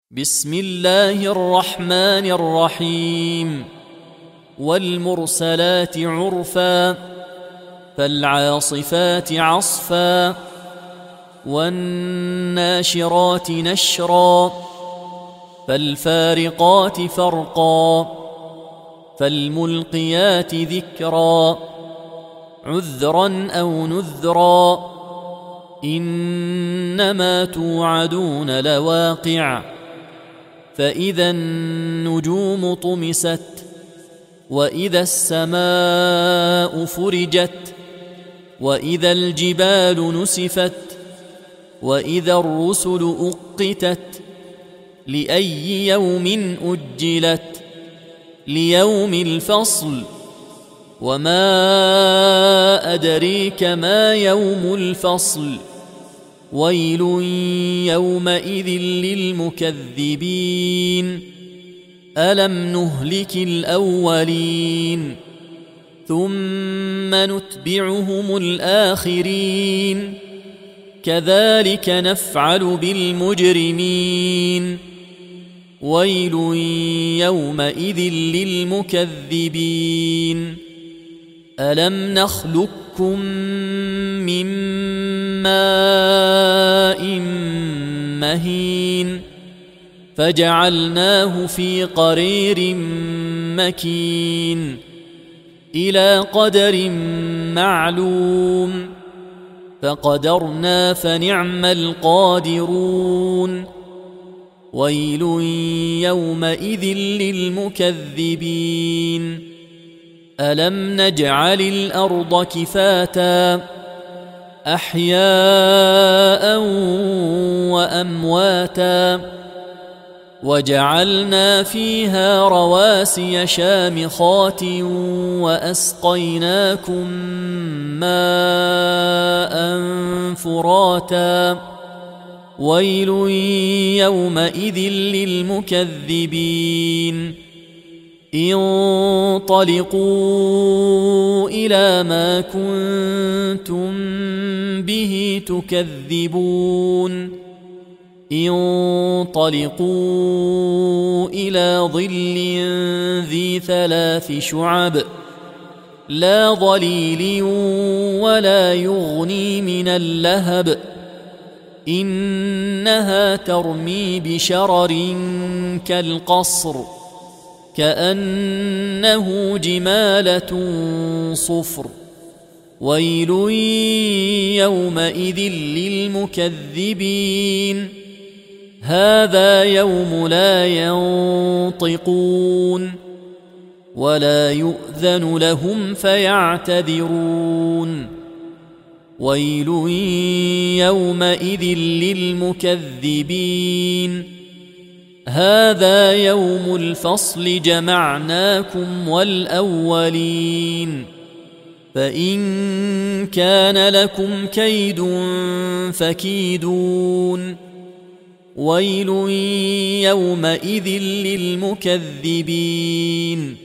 بسم الله الرحمن الرحيم والمرسلات عرفا فالعاصفات عصفا والناشرات نشرا فالفارقات فرقا فالملقيات ذكرا عذرا أو نذرا إنما توعدون لواقع فإذا النجوم طمست وإذا السماء فرجت وإذا الجبال نسفت وإذا الرسل أقتت لأي يوم أجلت ليوم الفصل وما أدريك ما يوم الفصل ويل يومئذ للمكذبين ألم نهلك الأولين ثم نتبعهم الآخرين كذلك نفعل بالمجرمين ويل يومئذ للمكذبين ألم نخلقكم من ماء مهين فجعلناه في قرير مكين إلى قدر معلوم فقدرنا فنعم القادرون ويل يومئذ للمكذبين ألم نجعل الأرض كفاتا أحياء وأمواتا وجعلنا فيها رواسي شامخات وأسقيناكم ماء فراتا ويل يومئذ للمكذبين انطلقوا إلى ما كنتم به تكذبون انطلقوا إلى ظل ذي 3 شعب لا ظليل ولا يغني من اللهب إنها ترمي بشرر كالقصر كأنه جمالة صفر ويل يومئذ للمكذبين هذا يوم لا ينطقون ولا يؤذن لهم فيعتذرون ويل يومئذ للمكذبين هذا يوم الفصل جمعناكم والأولين فإن كان لكم كيد فكيدون ويل يومئذ للمكذبين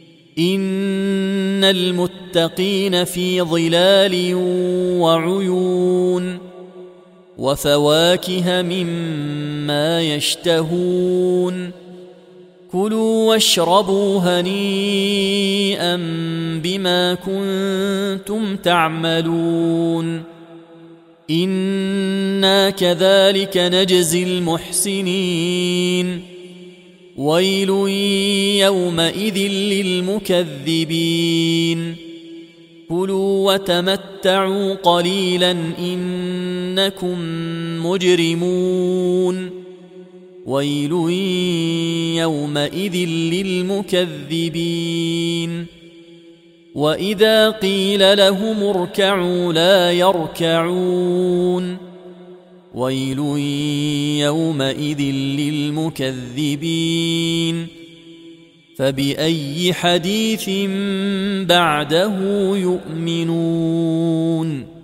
إن المتقين في ظلال وعيون وفواكه مما يشتهون كلوا واشربوا هنيئا بما كنتم تعملون إنا كذلك نجزي المحسنين ويل يومئذ للمكذبين كلوا وتمتعوا قليلا إنكم مجرمون ويل يومئذ للمكذبين وإذا قيل لهم اركعوا لا يركعون ويل يومئذ للمكذبين فبأي حديث بعده يؤمنون